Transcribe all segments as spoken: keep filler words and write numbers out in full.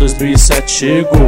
dois mil e sete chegou.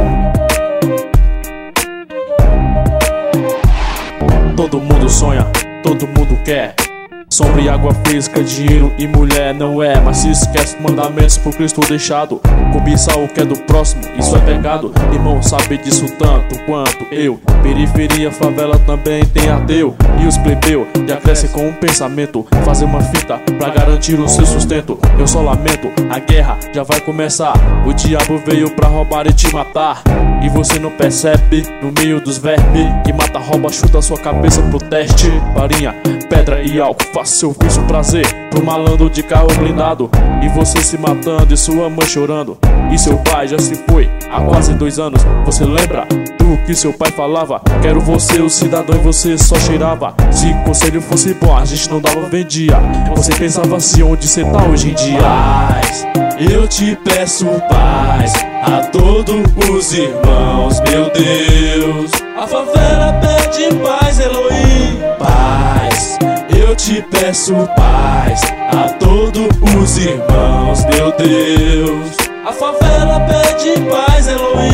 Todo mundo sonha, todo mundo quer sombra e água fresca, dinheiro e mulher, não é? Mas se esquece dos mandamentos por Cristo deixado. Cobiçar o que é do próximo, isso é pecado. Irmão, sabe disso tanto quanto eu. Periferia, favela também tem ateu. E os plebeu já crescem com um pensamento: fazer uma fita pra garantir o seu sustento. Eu só lamento, a guerra já vai começar. O diabo veio pra roubar e te matar. E você não percebe, no meio dos vermes que mata, rouba, chuta sua cabeça pro teste. Farinha, pedra e álcool, faça seu vício prazer pro malandro de carro blindado. E você se matando e sua mãe chorando. E seu pai já se foi há quase dois anos. Você lembra do que seu pai falava? Quero você, o cidadão, e você só cheirava. Se conselho fosse bom, a gente não dava, vendia. Você pensava assim, onde cê tá hoje em dia? Paz, eu te peço paz a todos os irmãos, meu Deus. A favela pede paz, Elohim. Paz, eu te peço paz a todos os irmãos, meu Deus. A favela pede paz, Elohim.